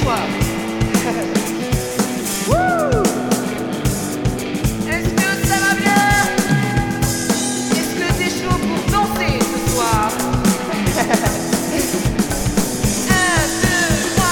soir. Wouh! Est-ce que ça va bien? Est-ce que t'es chaud pour danser ce soir? 1, 2, 3,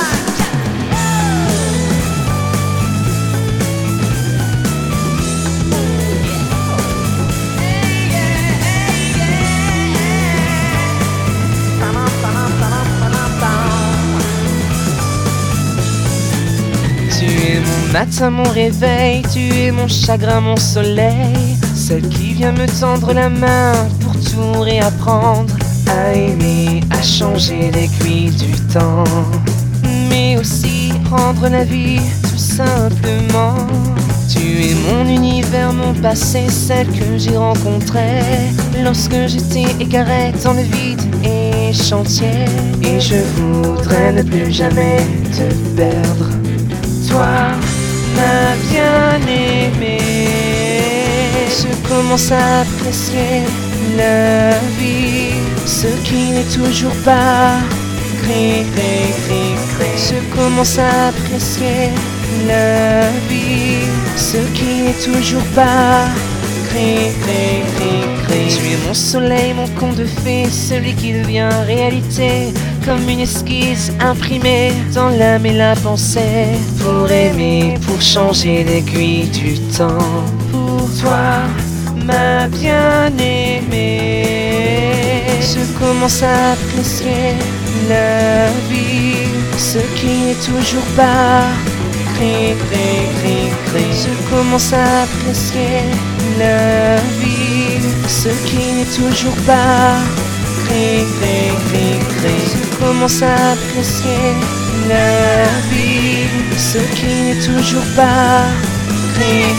4. Tu es mon matin, mon réveil, tu es mon chagrin, mon soleil, celle qui vient me tendre la main pour tout réapprendre, à aimer, à changer l'aiguille du temps, mais aussi rendre la vie tout simplement. Tu es mon univers, mon passé, celle que j'ai rencontrée lorsque j'étais égaré dans le vide et chantier. Et je voudrais ne plus jamais te perdre. Toi, ma bien-aimée, je commence à apprécier la vie, ce qui n'est toujours pas gris. Je commence à apprécier la vie, ce qui n'est toujours pas gris. Tu es mon soleil, mon conte de fées, celui qui devient réalité, comme une esquisse imprimée dans l'âme et la pensée, pour aimer, pour changer l'aiguille du temps. Pour toi, ma bien-aimée, je commence à apprécier la vie, ce qui n'est toujours pas gris. Je commence à apprécier la vie, ce qui n'est toujours pas gris. Je commence à apprécier la vie, ce qui n'est toujours pas gris.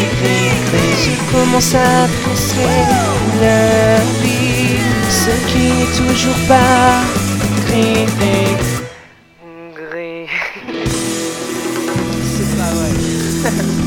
Je commence à apprécier la vie, ce qui n'est toujours pas gris. C'est pas vrai.